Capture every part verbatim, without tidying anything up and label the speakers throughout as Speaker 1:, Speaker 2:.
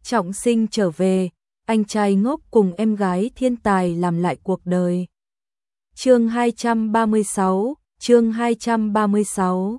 Speaker 1: trọng sinh trở về, anh trai ngốc cùng em gái thiên tài làm lại cuộc đời. Chương hai trăm ba mươi sáu, chương hai trăm ba mươi sáu.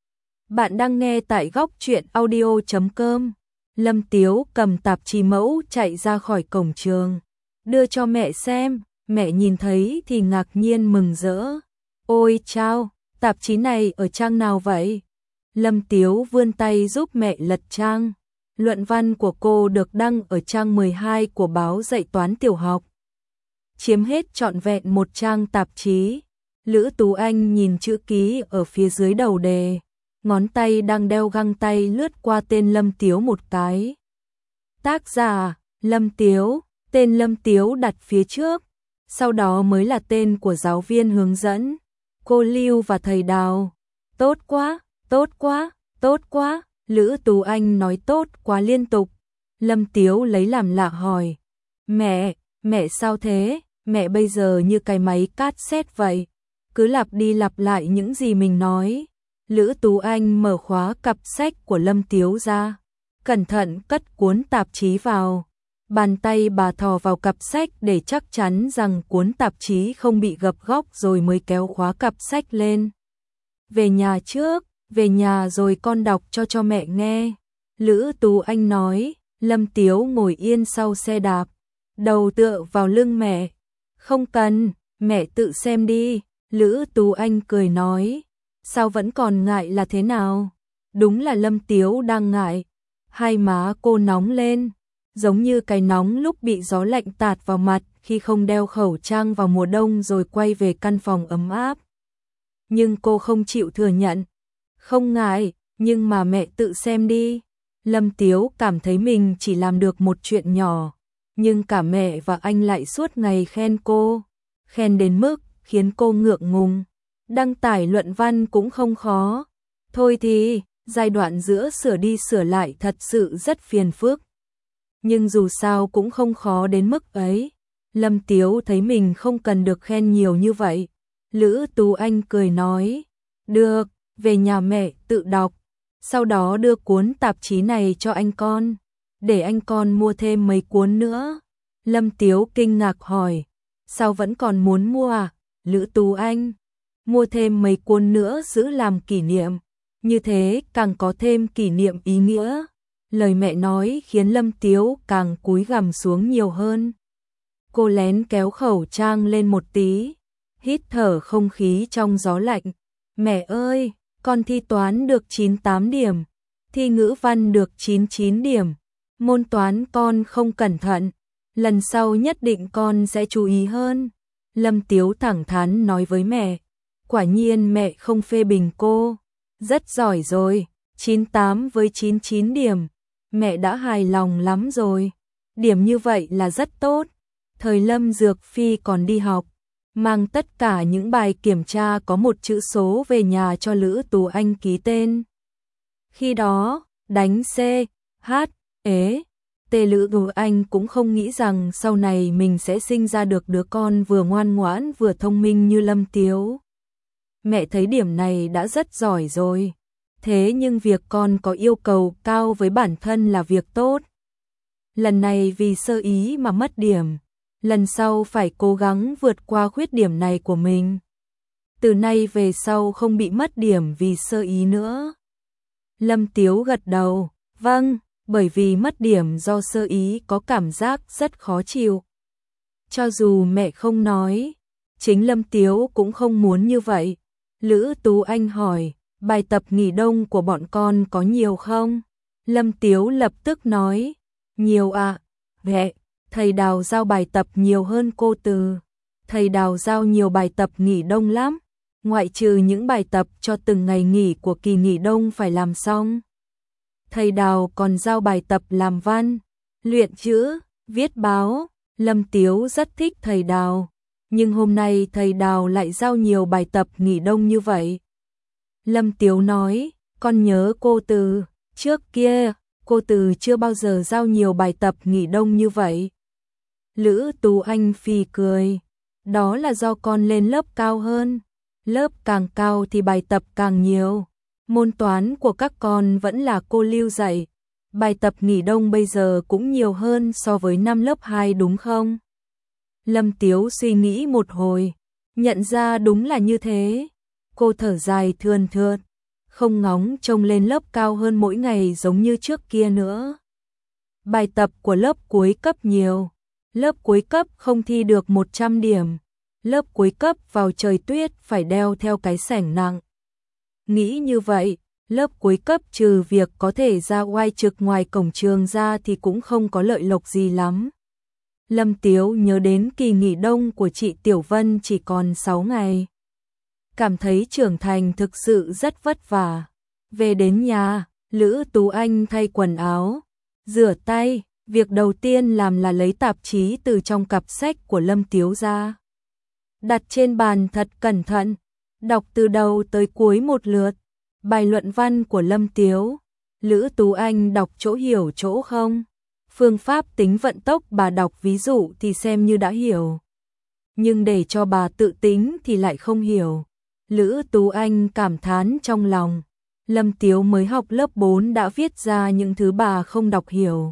Speaker 1: Bạn đang nghe tại góc truyện audio chấm com. Lâm Tiếu cầm tạp chí mẫu chạy ra khỏi cổng trường, đưa cho mẹ xem, mẹ nhìn thấy thì ngạc nhiên mừng rỡ. Ôi chao, tạp chí này ở trang nào vậy? Lâm Tiếu vươn tay giúp mẹ lật trang. Luận văn của cô được đăng ở trang mười hai của báo dạy toán tiểu học. Chiếm hết trọn vẹn một trang tạp chí. Lữ Tú Anh nhìn chữ ký ở phía dưới đầu đề. Ngón tay đang đeo găng tay lướt qua tên Lâm Tiếu một cái. Tác giả, Lâm Tiếu, tên Lâm Tiếu đặt phía trước. Sau đó mới là tên của giáo viên hướng dẫn. Cô Lưu và thầy Đào. Tốt quá, tốt quá, tốt quá. Lữ Tú Anh nói tốt quá liên tục. Lâm Tiếu lấy làm lạ hỏi. Mẹ, mẹ sao thế? Mẹ bây giờ như cái máy cassette vậy. Cứ lặp đi lặp lại những gì mình nói. Lữ Tú Anh mở khóa cặp sách của Lâm Tiếu ra. Cẩn thận cất cuốn tạp chí vào. Bàn tay bà thò vào cặp sách để chắc chắn rằng cuốn tạp chí không bị gập góc rồi mới kéo khóa cặp sách lên. Về nhà trước, về nhà rồi con đọc cho cho mẹ nghe. Lữ Tú Anh nói. Lâm Tiếu ngồi yên sau xe đạp, đầu tựa vào lưng mẹ. Không cần, mẹ tự xem đi. Lữ Tú Anh cười nói. Sao vẫn còn ngại là thế nào? Đúng là Lâm Tiếu đang ngại. Hai má cô nóng lên, giống như cái nóng lúc bị gió lạnh tạt vào mặt khi không đeo khẩu trang vào mùa đông rồi quay về căn phòng ấm áp. Nhưng cô không chịu thừa nhận. Không ngại, nhưng mà mẹ tự xem đi. Lâm Tiếu cảm thấy mình chỉ làm được một chuyện nhỏ, nhưng cả mẹ và anh lại suốt ngày khen cô, khen đến mức khiến cô ngượng ngùng. Đăng tải luận văn cũng không khó. Thôi thì, giai đoạn giữa sửa đi sửa lại thật sự rất phiền phức. Nhưng dù sao cũng không khó đến mức ấy. Lâm Tiếu thấy mình không cần được khen nhiều như vậy. Lữ Tú Anh cười nói. Được, về nhà mẹ tự đọc. Sau đó đưa cuốn tạp chí này cho anh con. Để anh con mua thêm mấy cuốn nữa. Lâm Tiếu kinh ngạc hỏi. Sao vẫn còn muốn mua à? Lữ Tú Anh. Mua thêm mấy cuốn nữa giữ làm kỷ niệm. Như thế càng có thêm kỷ niệm ý nghĩa. Lời mẹ nói khiến Lâm Tiếu càng cúi gằm xuống nhiều hơn. Cô lén kéo khẩu trang lên một tí. Hít thở không khí trong gió lạnh. Mẹ ơi, con thi toán được chín mươi tám điểm. Thi ngữ văn được chín mươi chín điểm. Môn toán con không cẩn thận. Lần sau nhất định con sẽ chú ý hơn. Lâm Tiếu thẳng thắn nói với mẹ. Quả nhiên mẹ không phê bình cô. Rất giỏi rồi, chín mươi tám với chín mươi chín điểm. Mẹ đã hài lòng lắm rồi. Điểm như vậy là rất tốt. Thời Lâm Dược Phi còn đi học, mang tất cả những bài kiểm tra có một chữ số về nhà cho Lữ Tú Anh ký tên. Khi đó, đánh C, H, ế, T Lữ Tú Anh cũng không nghĩ rằng sau này mình sẽ sinh ra được đứa con vừa ngoan ngoãn vừa thông minh như Lâm Tiếu. Mẹ thấy điểm này đã rất giỏi rồi. Thế nhưng việc con có yêu cầu cao với bản thân là việc tốt. Lần này vì sơ ý mà mất điểm. Lần sau phải cố gắng vượt qua khuyết điểm này của mình. Từ nay về sau không bị mất điểm vì sơ ý nữa. Lâm Tiếu gật đầu. Vâng, bởi vì mất điểm do sơ ý có cảm giác rất khó chịu. Cho dù mẹ không nói, chính Lâm Tiếu cũng không muốn như vậy. Lữ Tú Anh hỏi, bài tập nghỉ đông của bọn con có nhiều không? Lâm Tiếu lập tức nói, nhiều ạ. Mẹ, thầy Đào giao bài tập nhiều hơn cô Từ. Thầy Đào giao nhiều bài tập nghỉ đông lắm, ngoại trừ những bài tập cho từng ngày nghỉ của kỳ nghỉ đông phải làm xong. Thầy Đào còn giao bài tập làm văn, luyện chữ, viết báo. Lâm Tiếu rất thích thầy Đào. Nhưng hôm nay thầy Đào lại giao nhiều bài tập nghỉ đông như vậy. Lâm Tiếu nói, con nhớ cô Từ, trước kia, cô Từ chưa bao giờ giao nhiều bài tập nghỉ đông như vậy. Lữ Tú Anh phì cười, đó là do con lên lớp cao hơn. Lớp càng cao thì bài tập càng nhiều. Môn toán của các con vẫn là cô Lưu dạy. Bài tập nghỉ đông bây giờ cũng nhiều hơn so với năm lớp hai đúng không? Lâm Tiếu suy nghĩ một hồi, nhận ra đúng là như thế. Cô thở dài thườn thượt, không ngóng trông lên lớp cao hơn mỗi ngày giống như trước kia nữa. Bài tập của lớp cuối cấp nhiều, lớp cuối cấp không thi được một trăm điểm, lớp cuối cấp vào trời tuyết phải đeo theo cái sẻng nặng. Nghĩ như vậy, lớp cuối cấp trừ việc có thể ra oai trực ngoài cổng trường ra thì cũng không có lợi lộc gì lắm. Lâm Tiếu nhớ đến kỳ nghỉ đông của chị Tiểu Vân chỉ còn sáu ngày. Cảm thấy trưởng thành thực sự rất vất vả. Về đến nhà, Lữ Tú Anh thay quần áo, rửa tay, việc đầu tiên làm là lấy tạp chí từ trong cặp sách của Lâm Tiếu ra. Đặt trên bàn thật cẩn thận, đọc từ đầu tới cuối một lượt. Bài luận văn của Lâm Tiếu, Lữ Tú Anh đọc chỗ hiểu chỗ không. Phương pháp tính vận tốc bà đọc ví dụ thì xem như đã hiểu. Nhưng để cho bà tự tính thì lại không hiểu. Lữ Tú Anh cảm thán trong lòng. Lâm Tiếu mới học lớp bốn đã viết ra những thứ bà không đọc hiểu.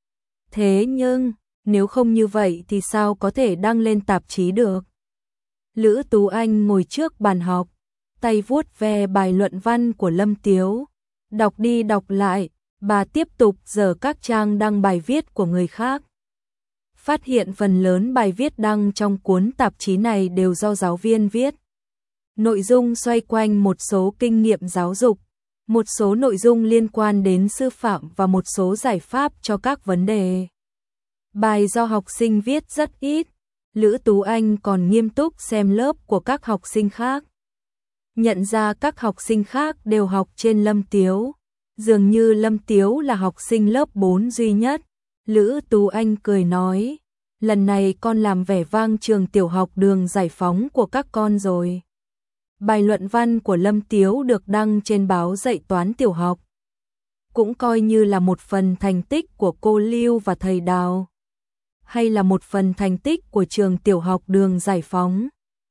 Speaker 1: Thế nhưng, nếu không như vậy thì sao có thể đăng lên tạp chí được? Lữ Tú Anh ngồi trước bàn học, tay vuốt ve bài luận văn của Lâm Tiếu. Đọc đi đọc lại, bà tiếp tục dở các trang đăng bài viết của người khác. Phát hiện phần lớn bài viết đăng trong cuốn tạp chí này đều do giáo viên viết. Nội dung xoay quanh một số kinh nghiệm giáo dục, một số nội dung liên quan đến sư phạm và một số giải pháp cho các vấn đề. Bài do học sinh viết rất ít, Lữ Tú Anh còn nghiêm túc xem lớp của các học sinh khác. Nhận ra các học sinh khác đều học trên Lâm Tiếu. Dường như Lâm Tiếu là học sinh lớp bốn duy nhất. Lữ Tú Anh cười nói, lần này con làm vẻ vang trường tiểu học Đường Giải Phóng của các con rồi. Bài luận văn của Lâm Tiếu được đăng trên báo dạy toán tiểu học. Cũng coi như là một phần thành tích của cô Lưu và thầy Đào. Hay là một phần thành tích của trường tiểu học Đường Giải Phóng.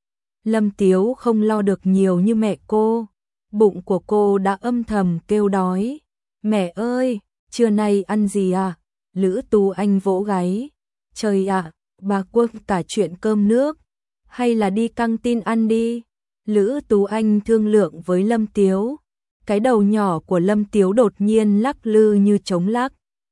Speaker 1: Lâm Tiếu không lo được nhiều như mẹ cô. Bụng của cô đã âm thầm kêu đói. Mẹ ơi, trưa nay ăn gì à? Lữ Tú Anh vỗ gáy. Trời ạ, bà quên cả chuyện cơm nước. Hay là đi căng tin ăn đi? Lữ Tú Anh thương lượng với Lâm Tiếu. Cái đầu nhỏ của Lâm Tiếu đột nhiên lắc lư như trống lắc.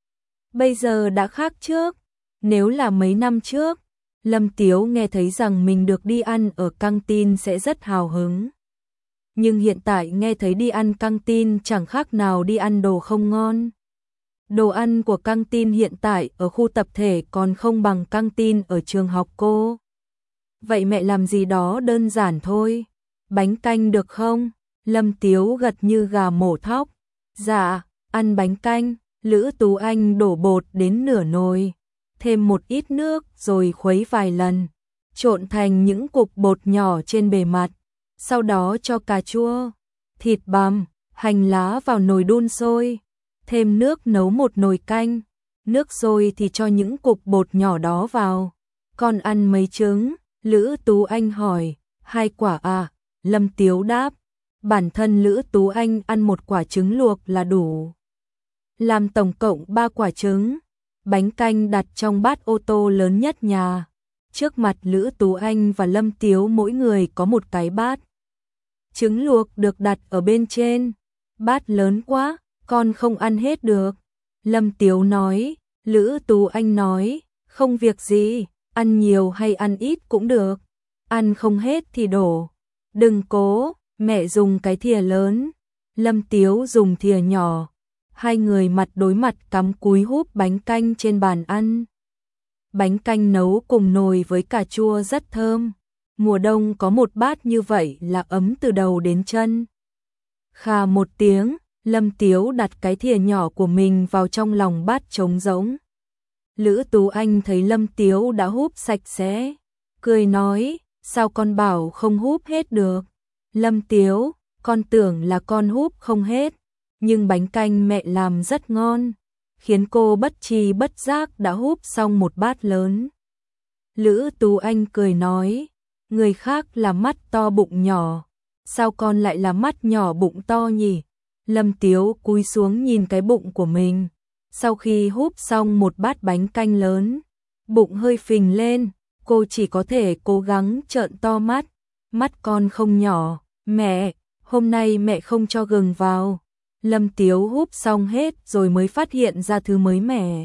Speaker 1: Bây giờ đã khác trước. Nếu là mấy năm trước, Lâm Tiếu nghe thấy rằng mình được đi ăn ở căng tin sẽ rất hào hứng. Nhưng hiện tại nghe thấy đi ăn căng tin chẳng khác nào đi ăn đồ không ngon. Đồ ăn của căng tin hiện tại ở khu tập thể còn không bằng căng tin ở trường học cô. Vậy mẹ làm gì đó đơn giản thôi. Bánh canh được không? Lâm Tiếu gật như gà mổ thóc. Dạ, ăn bánh canh. Lữ Tú Anh đổ bột đến nửa nồi, thêm một ít nước rồi khuấy vài lần, trộn thành những cục bột nhỏ trên bề mặt. Sau đó cho cà chua, thịt bằm, hành lá vào nồi đun sôi, thêm nước nấu một nồi canh. Nước sôi thì cho những cục bột nhỏ đó vào. Con ăn mấy trứng? Lữ Tú Anh hỏi. Hai quả à? Lâm Tiếu đáp. Bản thân Lữ Tú Anh ăn một quả trứng luộc là đủ. Làm tổng cộng ba quả trứng. Bánh canh đặt trong bát ô tô lớn nhất nhà. Trước mặt Lữ Tú Anh và Lâm Tiếu mỗi người có một cái bát. Trứng luộc được đặt ở bên trên. Bát lớn quá, con không ăn hết được. Lâm Tiếu nói. Lữ Tú Anh nói, không việc gì, ăn nhiều hay ăn ít cũng được. Ăn không hết thì đổ. Đừng cố, mẹ dùng cái thìa lớn. Lâm Tiếu dùng thìa nhỏ. Hai người mặt đối mặt cắm cúi húp bánh canh trên bàn ăn. Bánh canh nấu cùng nồi với cà chua rất thơm. Mùa đông có một bát như vậy là ấm từ đầu đến chân. Khà một tiếng, Lâm Tiếu đặt cái thìa nhỏ của mình vào trong lòng bát trống rỗng. Lữ Tú Anh thấy Lâm Tiếu đã húp sạch sẽ, cười nói, sao con bảo không húp hết được? Lâm Tiếu, con tưởng là con húp không hết, nhưng bánh canh mẹ làm rất ngon, khiến cô bất tri bất giác đã húp xong một bát lớn. Lữ Tú Anh cười nói, người khác là mắt to bụng nhỏ, sao con lại là mắt nhỏ bụng to nhỉ? Lâm Tiếu cúi xuống nhìn cái bụng của mình, Sau khi húp xong một bát bánh canh lớn, bụng hơi phình lên, cô chỉ có thể cố gắng trợn to mắt, mắt con không nhỏ. Mẹ, hôm nay mẹ không cho gừng vào. Lâm Tiếu húp xong hết rồi mới phát hiện ra thứ mới mẻ.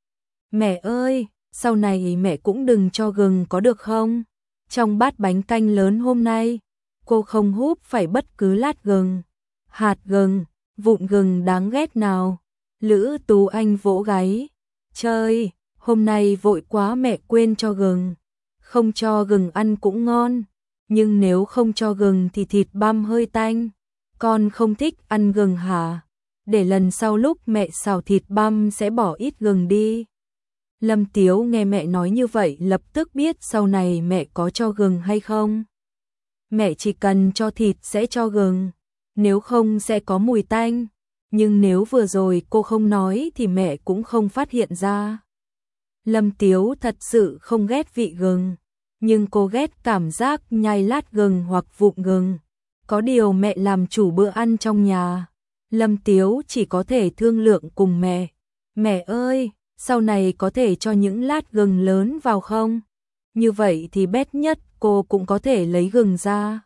Speaker 1: Mẹ ơi, sau này mẹ cũng đừng cho gừng có được không? Trong bát bánh canh lớn hôm nay, cô không húp phải bất cứ lát gừng, hạt gừng, vụn gừng đáng ghét nào. Lữ Tú Anh vỗ gáy. Trời, hôm nay vội quá mẹ quên cho gừng. Không cho gừng ăn cũng ngon, nhưng nếu không cho gừng thì thịt băm hơi tanh. Con không thích ăn gừng hả? Để lần sau lúc mẹ xào thịt băm sẽ bỏ ít gừng đi. Lâm Tiếu nghe mẹ nói như vậy lập tức biết sau này mẹ có cho gừng hay không. Mẹ chỉ cần cho thịt sẽ cho gừng, nếu không sẽ có mùi tanh. Nhưng nếu vừa rồi cô không nói thì mẹ cũng không phát hiện ra. Lâm Tiếu thật sự không ghét vị gừng, nhưng cô ghét cảm giác nhai lát gừng hoặc vụn gừng. Có điều mẹ làm chủ bữa ăn trong nhà, Lâm Tiếu chỉ có thể thương lượng cùng mẹ. Mẹ ơi, sau này có thể cho những lát gừng lớn vào không? Như vậy thì bét nhất cô cũng có thể lấy gừng ra.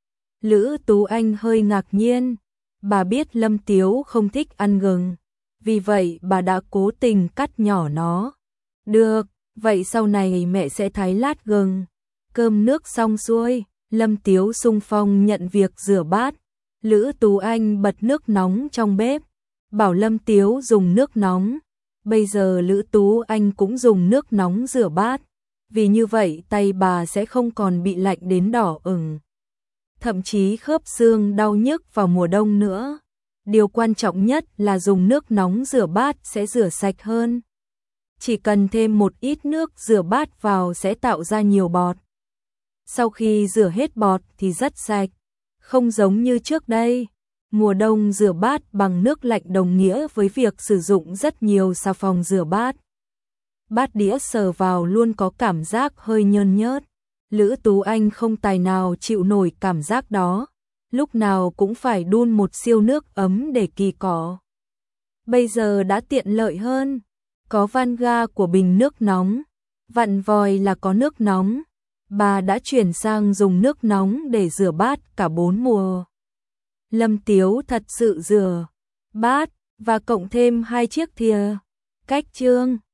Speaker 1: Lữ Tú Anh hơi ngạc nhiên, bà biết Lâm Tiếu không thích ăn gừng, vì vậy bà đã cố tình cắt nhỏ nó. Được, vậy sau này mẹ sẽ thái lát gừng. Cơm nước xong xuôi, Lâm Tiếu xung phong nhận việc rửa bát. Lữ Tú Anh bật nước nóng trong bếp, bảo Lâm Tiếu dùng nước nóng. Bây giờ Lữ Tú Anh cũng dùng nước nóng rửa bát, vì như vậy tay bà sẽ không còn bị lạnh đến đỏ ửng, thậm chí khớp xương đau nhức vào mùa đông nữa. Điều quan trọng nhất là dùng nước nóng rửa bát sẽ rửa sạch hơn. Chỉ cần thêm một ít nước rửa bát vào sẽ tạo ra nhiều bọt. Sau khi rửa hết bọt thì rất sạch, không giống như trước đây. Mùa đông rửa bát bằng nước lạnh đồng nghĩa với việc sử dụng rất nhiều xà phòng rửa bát. Bát đĩa sờ vào luôn có cảm giác hơi nhơn nhớt. Lữ Tú Anh không tài nào chịu nổi cảm giác đó, lúc nào cũng phải đun một siêu nước ấm để kỳ cọ. Bây giờ đã tiện lợi hơn, có van ga của bình nước nóng, vặn vòi là có nước nóng. Bà đã chuyển sang dùng nước nóng để rửa bát cả bốn mùa. Lâm Tiếu thật sự rửa bát và cộng thêm hai chiếc thìa. Cách chương